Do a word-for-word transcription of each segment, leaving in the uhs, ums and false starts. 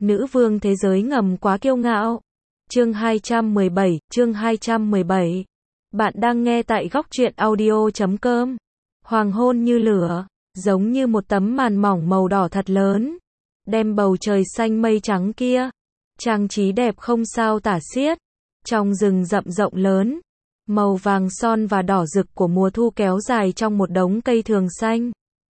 Nữ vương thế giới ngầm quá kiêu ngạo. Chương hai trăm mười bảy, chương hai trăm mười bảy. Bạn đang nghe tại góc truyện audio chấm com. Hoàng hôn như lửa, giống như một tấm màn mỏng màu đỏ thật lớn, đem bầu trời xanh mây trắng kia trang trí đẹp không sao tả xiết. Trong rừng rậm rộng lớn, màu vàng son và đỏ rực của mùa thu kéo dài trong một đống cây thường xanh.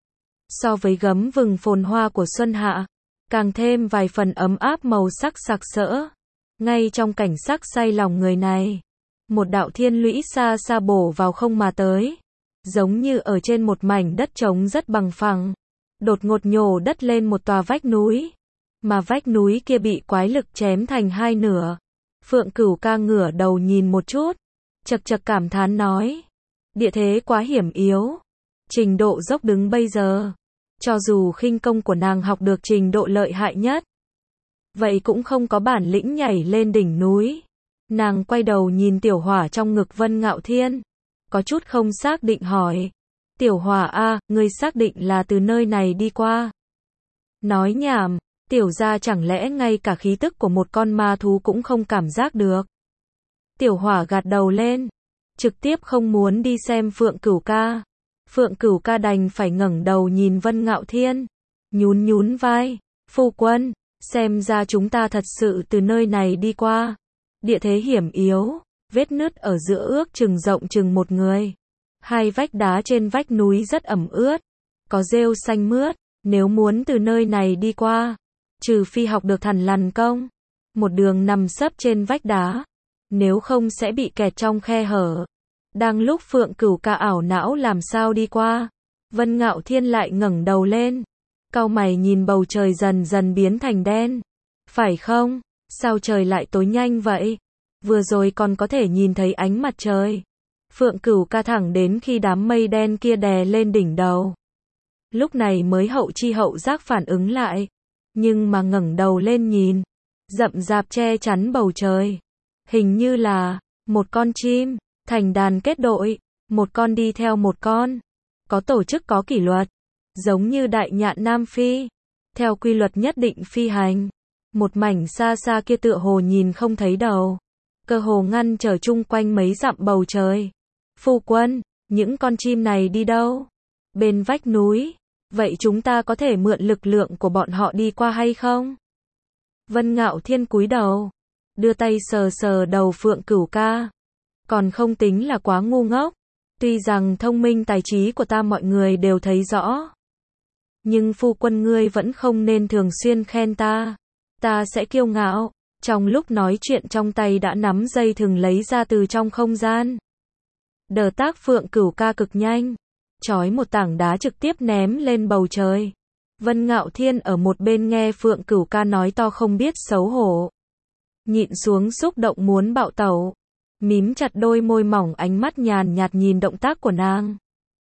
So với gấm vừng phồn hoa của xuân hạ, càng thêm vài phần ấm áp màu sắc sặc sỡ. Ngay trong cảnh sắc say lòng người này, một đạo thiên lũy xa xa bổ vào không mà tới, giống như ở trên một mảnh đất trống rất bằng phẳng, đột ngột nhổ đất lên một tòa vách núi, mà vách núi kia bị quái lực chém thành hai nửa. Phượng Cửu Ca ngửa đầu nhìn một chút, chật chật cảm thán nói, địa thế quá hiểm yếu, trình độ dốc đứng bây giờ, cho dù khinh công của nàng học được trình độ lợi hại nhất, vậy cũng không có bản lĩnh nhảy lên đỉnh núi. Nàng quay đầu nhìn Tiểu Hỏa trong ngực Vân Ngạo Thiên, có chút không xác định hỏi, Tiểu Hỏa a, ngươi xác định là từ nơi này đi qua? Nói nhảm, Tiểu gia chẳng lẽ ngay cả khí tức của một con ma thú cũng không cảm giác được? Tiểu Hỏa gật đầu lên, trực tiếp không muốn đi xem Phượng Cửu Ca. Phượng Cửu Ca đành phải ngẩng đầu nhìn Vân Ngạo Thiên, nhún nhún vai, phu quân, xem ra chúng ta thật sự từ nơi này đi qua. Địa thế hiểm yếu, vết nứt ở giữa ước chừng rộng chừng một người. Hai vách đá trên vách núi rất ẩm ướt, có rêu xanh mướt, nếu muốn từ nơi này đi qua, trừ phi học được Thần Lằn công, một đường nằm sấp trên vách đá, nếu không sẽ bị kẹt trong khe hở. Đang lúc Phượng Cửu Ca ảo não làm sao đi qua, Vân Ngạo Thiên lại ngẩng đầu lên, cau mày nhìn bầu trời dần dần biến thành đen. Phải không? Sao trời lại tối nhanh vậy? Vừa rồi còn có thể nhìn thấy ánh mặt trời. Phượng Cửu Ca thẳng đến khi đám mây đen kia đè lên đỉnh đầu, lúc này mới hậu chi hậu giác phản ứng lại, nhưng mà ngẩng đầu lên nhìn, rậm rạp che chắn bầu trời, hình như là một con chim thành đàn kết đội, một con đi theo một con, có tổ chức có kỷ luật, giống như đại nhạn Nam Phi, theo quy luật nhất định phi hành. Một mảnh xa xa kia tựa hồ nhìn không thấy đầu, cơ hồ ngăn trở chung quanh mấy dặm bầu trời. Phu quân, những con chim này đi đâu? Bên vách núi. Vậy chúng ta có thể mượn lực lượng của bọn họ đi qua hay không? Vân Ngạo Thiên cúi đầu, đưa tay sờ sờ đầu Phượng Cửu Ca. Còn không tính là quá ngu ngốc, tuy rằng thông minh tài trí của ta mọi người đều thấy rõ, nhưng phu quân ngươi vẫn không nên thường xuyên khen ta, ta sẽ kiêu ngạo. Trong lúc nói chuyện trong tay đã nắm dây thừng lấy ra từ trong không gian. Đờ tác Phượng Cửu Ca cực nhanh, trói một tảng đá trực tiếp ném lên bầu trời. Vân Ngạo Thiên ở một bên nghe Phượng Cửu Ca nói to không biết xấu hổ, nhịn xuống xúc động muốn bạo tẩu, mím chặt đôi môi mỏng, ánh mắt nhàn nhạt nhìn động tác của nàng.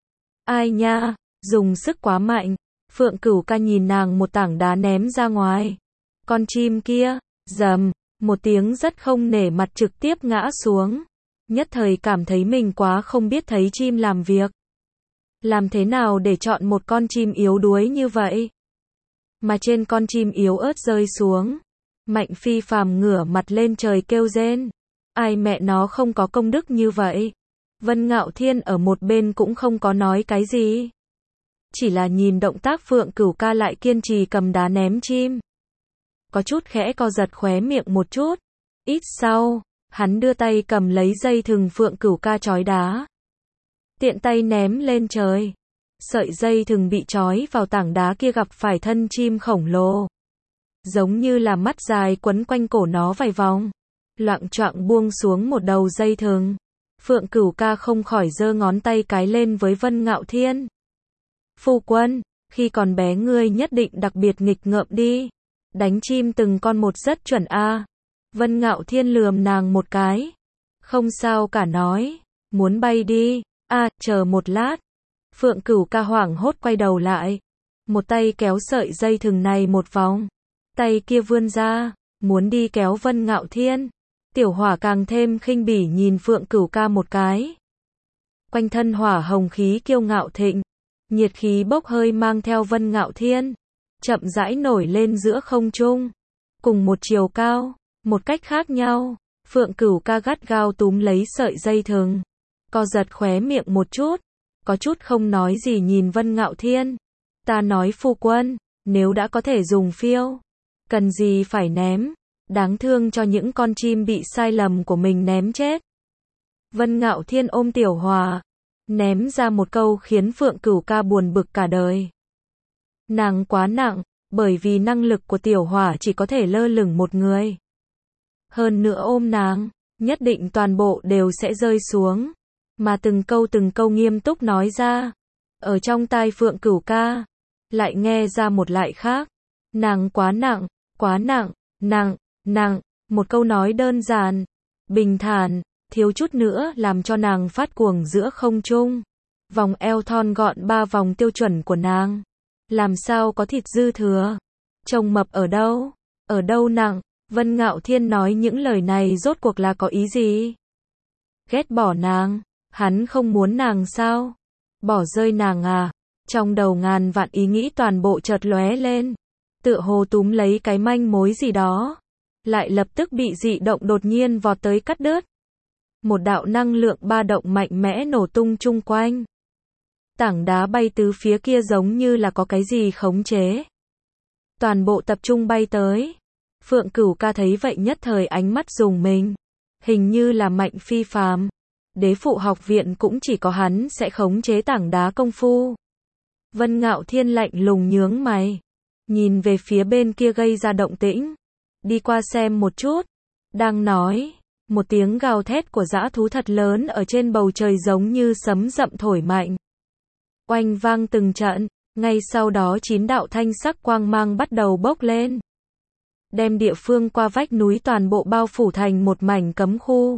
Ai nha, dùng sức quá mạnh. Phượng Cửu Ca nhìn nàng một tảng đá ném ra ngoài. Con chim kia, rầm, một tiếng rất không nể mặt trực tiếp ngã xuống. Nhất thời cảm thấy mình quá không biết thấy chim làm việc. Làm thế nào để chọn một con chim yếu đuối như vậy? Mà trên con chim yếu ớt rơi xuống, Mạnh Phi Phàm ngửa mặt lên trời kêu rên. Ai mẹ nó không có công đức như vậy? Vân Ngạo Thiên ở một bên cũng không có nói cái gì, chỉ là nhìn động tác Phượng Cửu Ca lại kiên trì cầm đá ném chim, có chút khẽ co giật khóe miệng một chút. Ít sau, hắn đưa tay cầm lấy dây thừng Phượng Cửu Ca trói đá, tiện tay ném lên trời. Sợi dây thừng bị trói vào tảng đá kia gặp phải thân chim khổng lồ, giống như là mắt dài quấn quanh cổ nó vài vòng, loạng choạng buông xuống một đầu dây thừng. Phượng Cửu Ca không khỏi giơ ngón tay cái lên với Vân Ngạo Thiên. Phu quân, khi còn bé ngươi nhất định đặc biệt nghịch ngợm đi, đánh chim từng con một rất chuẩn a. Vân Ngạo Thiên lườm nàng một cái, không sao cả nói, muốn bay đi, a, chờ một lát. Phượng Cửu Ca hoảng hốt quay đầu lại, một tay kéo sợi dây thừng này một vòng, tay kia vươn ra, muốn đi kéo Vân Ngạo Thiên. Tiểu Hỏa càng thêm khinh bỉ nhìn Phượng Cửu Ca một cái. Quanh thân hỏa hồng khí kiêu ngạo thịnh, nhiệt khí bốc hơi mang theo Vân Ngạo Thiên, chậm rãi nổi lên giữa không trung. cùng một chiều cao, một cách khác nhau. Phượng Cửu ca gắt gao túm lấy sợi dây thừng, co giật khóe miệng một chút, có chút không nói gì nhìn Vân Ngạo Thiên. Ta nói phu quân, nếu đã có thể dùng phiêu, cần gì phải ném, đáng thương cho những con chim bị sai lầm của mình ném chết. Vân Ngạo Thiên ôm Tiểu Hòa, ném ra một câu khiến Phượng Cửu ca buồn bực cả đời. Nàng quá nặng, bởi vì năng lực của Tiểu Hòa chỉ có thể lơ lửng một người. Hơn nữa ôm nàng, nhất định toàn bộ đều sẽ rơi xuống. Mà từng câu từng câu nghiêm túc nói ra, ở trong tai Phượng Cửu ca, lại nghe ra một lại khác. Nàng quá nặng, quá nặng, nặng, nặng, một câu nói đơn giản, bình thản, thiếu chút nữa làm cho nàng phát cuồng giữa không trung. Vòng eo thon gọn ba vòng tiêu chuẩn của nàng, làm sao có thịt dư thừa. Trông mập ở đâu? Ở đâu nặng? Vân Ngạo Thiên nói những lời này rốt cuộc là có ý gì? Ghét bỏ nàng? Hắn không muốn nàng sao? Bỏ rơi nàng à? Trong đầu ngàn vạn ý nghĩ toàn bộ chợt lóe lên, tựa hồ túm lấy cái manh mối gì đó, lại lập tức bị dị động đột nhiên vọt tới cắt đứt. Một đạo năng lượng ba động mạnh mẽ nổ tung chung quanh. Tảng đá bay tứ phía kia giống như là có cái gì khống chế. Toàn bộ tập trung bay tới. Phượng Cửu ca thấy vậy nhất thời ánh mắt rùng mình. Hình như là mạnh phi phàm. Đế phụ học viện cũng chỉ có hắn sẽ khống chế tảng đá công phu. Vân Ngạo Thiên lạnh lùng nhướng mày, nhìn về phía bên kia gây ra động tĩnh. Đi qua xem một chút. Đang nói, một tiếng gào thét của dã thú thật lớn ở trên bầu trời giống như sấm dậm thổi mạnh. Oanh vang từng trận, ngay sau đó chín đạo thanh sắc quang mang bắt đầu bốc lên. Đem địa phương qua vách núi toàn bộ bao phủ thành một mảnh cấm khu.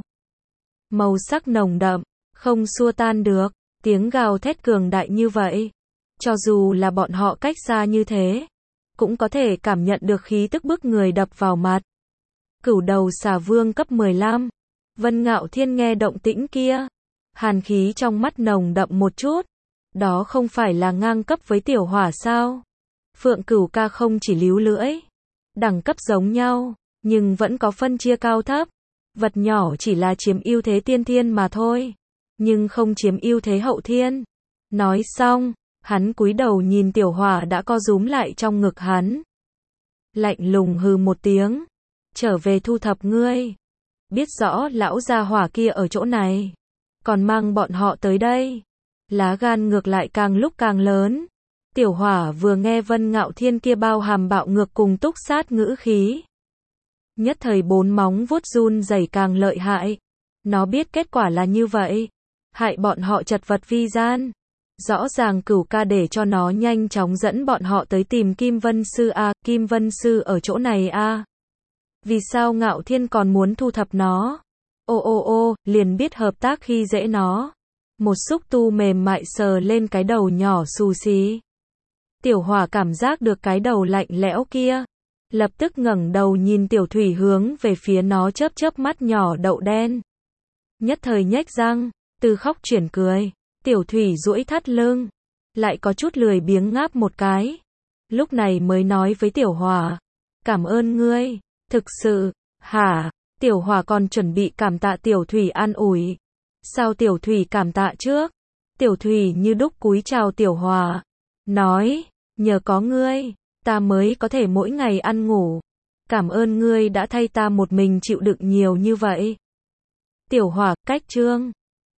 Màu sắc nồng đậm, không xua tan được, tiếng gào thét cường đại như vậy. Cho dù là bọn họ cách xa như thế, cũng có thể cảm nhận được khí tức bức người đập vào mặt. Cửu đầu xà vương cấp mười lăm. Vân Ngạo Thiên nghe động tĩnh kia, hàn khí trong mắt nồng đậm một chút. Đó không phải là ngang cấp với Tiểu Hỏa sao? Phượng Cửu ca không chỉ líu lưỡi, đẳng cấp giống nhau, nhưng vẫn có phân chia cao thấp. Vật nhỏ chỉ là chiếm ưu thế tiên thiên mà thôi, nhưng không chiếm ưu thế hậu thiên. Nói xong, hắn cúi đầu nhìn Tiểu Hỏa đã co rúm lại trong ngực hắn. Lạnh lùng hừ một tiếng, trở về thu thập ngươi. Biết rõ lão gia hỏa kia ở chỗ này, còn mang bọn họ tới đây. Lá gan ngược lại càng lúc càng lớn. Tiểu Hỏa vừa nghe Vân Ngạo Thiên kia bao hàm bạo ngược cùng túc sát ngữ khí, nhất thời bốn móng vuốt run rẩy càng lợi hại. Nó biết kết quả là như vậy, hại bọn họ chật vật vi gian. Rõ ràng Cửu ca để cho nó nhanh chóng dẫn bọn họ tới tìm Kim Vân Sư a, Kim Vân Sư ở chỗ này a. Vì sao Ngạo Thiên còn muốn thu thập nó? Ô ô ô, liền biết hợp tác khi dễ nó. Một xúc tu mềm mại sờ lên cái đầu nhỏ xù xí. Tiểu Hỏa cảm giác được cái đầu lạnh lẽo kia, lập tức ngẩng đầu nhìn Tiểu Thủy hướng về phía nó chớp chớp mắt nhỏ đậu đen. Nhất thời nhếch răng, từ khóc chuyển cười. Tiểu Thủy duỗi thắt lưng, lại có chút lười biếng ngáp một cái. Lúc này mới nói với Tiểu Hỏa, cảm ơn ngươi, thực sự, hả? Tiểu Hỏa còn chuẩn bị cảm tạ Tiểu Thủy an ủi. Sao Tiểu Thủy cảm tạ trước? Tiểu Thủy như đúc cúi chào Tiểu Hỏa, nói, nhờ có ngươi, ta mới có thể mỗi ngày ăn ngủ. Cảm ơn ngươi đã thay ta một mình chịu đựng nhiều như vậy. Tiểu Hỏa, cách chương